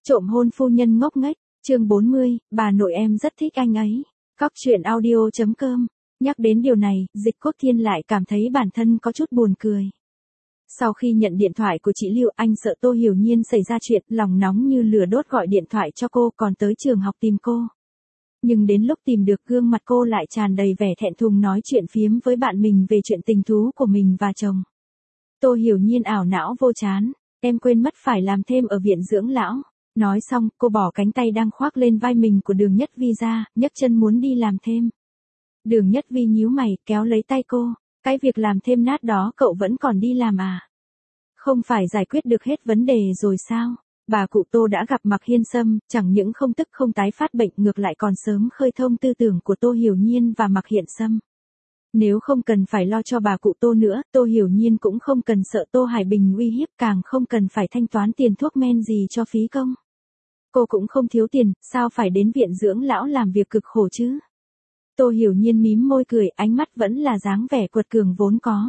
Trộm hôn phu nhân ngốc nghếch, chương 40, bà nội em rất thích anh ấy. Cóc truyện audio.com. Nhắc đến điều này, Dịch Cốt Thiên lại cảm thấy bản thân có chút buồn cười. Sau khi nhận điện thoại của chị Lưu, anh sợ Tô Hiểu Nhiên xảy ra chuyện, lòng nóng như lửa đốt gọi điện thoại cho cô, còn tới trường học tìm cô. Nhưng đến lúc tìm được, gương mặt cô lại tràn đầy vẻ thẹn thùng nói chuyện phiếm với bạn mình về chuyện tình thú của mình và chồng. Tô Hiểu Nhiên ảo não vô chán, em quên mất phải làm thêm ở viện dưỡng lão. Nói xong, cô bỏ cánh tay đang khoác lên vai mình của Đường Nhất Vi ra, nhấc chân muốn đi làm thêm. Đường Nhất Vi nhíu mày, kéo lấy tay cô. Cái việc làm thêm nát đó cậu vẫn còn đi làm à? Không phải giải quyết được hết vấn đề rồi sao? Bà cụ Tô đã gặp Mạc Hiên Sâm, chẳng những không tức không tái phát bệnh, ngược lại còn sớm khơi thông tư tưởng của Tô Hiểu Nhiên và Mạc Hiên Sâm. Nếu không cần phải lo cho bà cụ Tô nữa, Tô Hiểu Nhiên cũng không cần sợ Tô Hải Bình uy hiếp, càng không cần phải thanh toán tiền thuốc men gì cho phí công. Cô cũng không thiếu tiền, sao phải đến viện dưỡng lão làm việc cực khổ chứ? Tô Hiểu Nhiên mím môi cười, ánh mắt vẫn là dáng vẻ quật cường vốn có.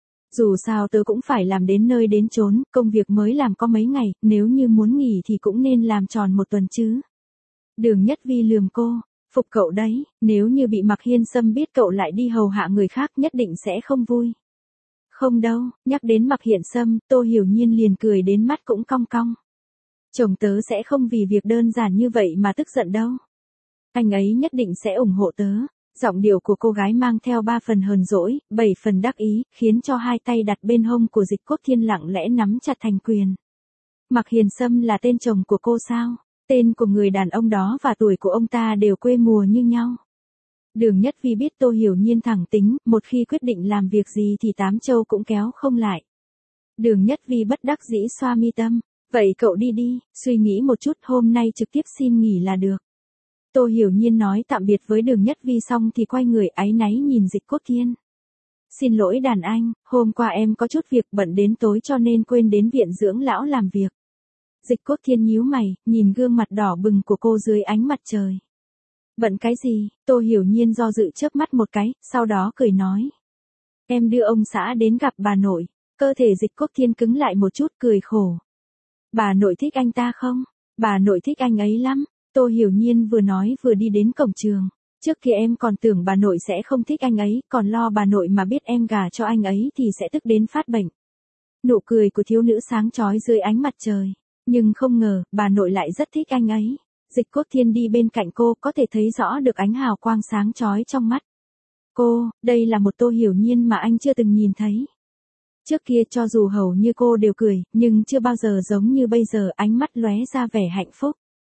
Dù sao tớ cũng phải làm đến nơi đến chốn, công việc mới làm có mấy ngày, nếu như muốn nghỉ thì cũng nên làm tròn một tuần chứ. Đường Nhất Vi lườm cô, phục cậu đấy, nếu như bị Mạc Hiên Sâm biết cậu lại đi hầu hạ người khác nhất định sẽ không vui. Không đâu, nhắc đến Mạc Hiên Sâm, Tô Hiểu Nhiên liền cười đến mắt cũng cong cong. Chồng tớ sẽ không vì việc đơn giản như vậy mà tức giận đâu. Anh ấy nhất định sẽ ủng hộ tớ. Giọng điệu của cô gái mang theo 3 phần hờn dỗi, 7 phần đắc ý, khiến cho hai tay đặt bên hông của Dịch Cốt Thiên lặng lẽ nắm chặt thành quyền. Mạc Hiền Sâm là tên chồng của cô sao? Tên của người đàn ông đó và tuổi của ông ta đều quê mùa như nhau. Đường Nhất Vi biết Tô Hiểu Nhiên thẳng tính, một khi quyết định làm việc gì thì tám châu cũng kéo không lại. Đường Nhất Vi bất đắc dĩ xoa mi tâm. Vậy cậu đi đi, suy nghĩ một chút, hôm nay trực tiếp xin nghỉ là được. Tô Hiểu Nhiên nói tạm biệt với Đường Nhất Vi xong thì quay người áy náy nhìn Dịch Cốt Thiên. Xin lỗi đàn anh, hôm qua em có chút việc bận đến tối cho nên quên đến viện dưỡng lão làm việc. Dịch Cốt Thiên nhíu mày, nhìn gương mặt đỏ bừng của cô dưới ánh mặt trời. Bận cái gì? Tô Hiểu Nhiên do dự chớp mắt một cái, sau đó cười nói. Em đưa ông xã đến gặp bà nội. Cơ thể Dịch Cốt Thiên cứng lại một chút, cười khổ. Bà nội thích anh ta không? Bà nội thích anh ấy lắm. Tô Hiểu Nhiên vừa nói vừa đi đến cổng trường. Trước kia em còn tưởng bà nội sẽ không thích anh ấy, còn lo bà nội mà biết em gả cho anh ấy thì sẽ tức đến phát bệnh. Nụ cười của thiếu nữ sáng chói dưới ánh mặt trời. Nhưng không ngờ, bà nội lại rất thích anh ấy. Dịch Cốt Thiên đi bên cạnh cô, có thể thấy rõ được ánh hào quang sáng chói trong mắt. Cô, đây là một Tô Hiểu Nhiên mà anh chưa từng nhìn thấy. Trước kia cho dù hầu như cô đều cười, nhưng chưa bao giờ giống như bây giờ, ánh mắt lóe ra vẻ hạnh phúc.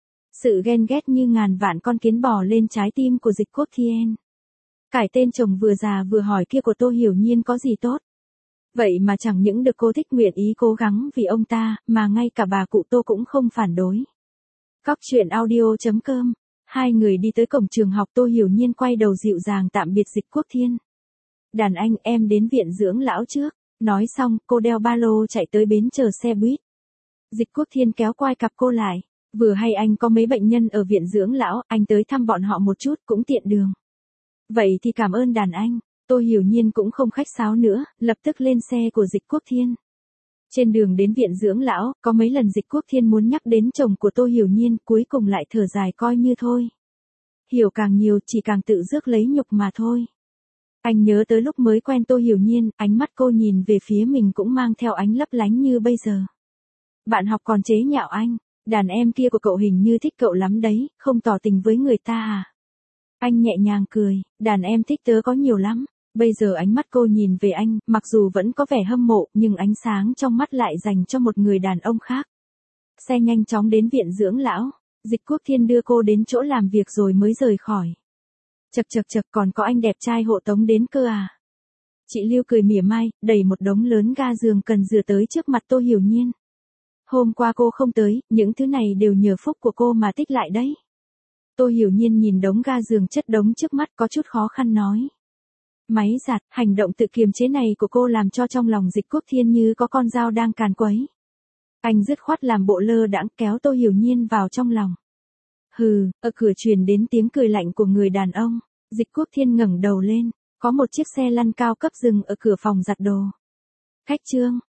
Sự ghen ghét như ngàn vạn con kiến bò lên trái tim của Dịch Cốt Thiên. Cải tên chồng vừa già vừa hỏi kia của Tô Hiểu Nhiên có gì tốt. Vậy mà chẳng những được cô thích nguyện ý cố gắng vì ông ta, mà ngay cả bà cụ Tô cũng không phản đối. Cóc truyện audio.com. Hai người đi tới cổng trường học, Tô Hiểu Nhiên quay đầu dịu dàng tạm biệt Dịch Cốt Thiên. Đàn anh, em đến viện dưỡng lão trước. Nói xong, cô đeo ba lô chạy tới bến chờ xe buýt. Dịch Cốt Thiên kéo quai cặp cô lại. Vừa hay anh có mấy bệnh nhân ở viện dưỡng lão, anh tới thăm bọn họ một chút cũng tiện đường. Vậy thì cảm ơn đàn anh. Tô Hiểu Nhiên cũng không khách sáo nữa, lập tức lên xe của Dịch Cốt Thiên. Trên đường đến viện dưỡng lão, có mấy lần Dịch Cốt Thiên muốn nhắc đến chồng của Tô Hiểu Nhiên, cuối cùng lại thở dài coi như thôi. Hiểu càng nhiều chỉ càng tự rước lấy nhục mà thôi. Anh nhớ tới lúc mới quen Tô Hiểu Nhiên, ánh mắt cô nhìn về phía mình cũng mang theo ánh lấp lánh như bây giờ. Bạn học còn chế nhạo anh, đàn em kia của cậu hình như thích cậu lắm đấy, không tỏ tình với người ta à? Anh nhẹ nhàng cười, đàn em thích tớ có nhiều lắm. Bây giờ ánh mắt cô nhìn về anh, mặc dù vẫn có vẻ hâm mộ, nhưng ánh sáng trong mắt lại dành cho một người đàn ông khác. Xe nhanh chóng đến viện dưỡng lão, Dịch Cốt Thiên đưa cô đến chỗ làm việc rồi mới rời khỏi. Chật còn có anh đẹp trai hộ tống đến cơ à? Chị Lưu cười mỉa mai, đẩy một đống lớn ga giường cần rửa tới trước mặt Tô Hiểu Nhiên. Hôm qua cô không tới, những thứ này đều nhờ phúc của cô mà tích lại đấy. Tô Hiểu Nhiên nhìn đống ga giường chất đống trước mắt có chút khó khăn nói. Máy giặt, hành động tự kiềm chế này của cô làm cho trong lòng Dịch Cốt Thiên như có con dao đang càn quấy. Anh dứt khoát làm bộ lơ đãng kéo Tô Hiểu Nhiên vào trong lòng. Hừ, ở cửa truyền đến tiếng cười lạnh của người đàn ông. Dịch Cốt Thiên ngẩng đầu lên, có một chiếc xe lăn cao cấp dừng ở cửa phòng giặt đồ. Khách Trương,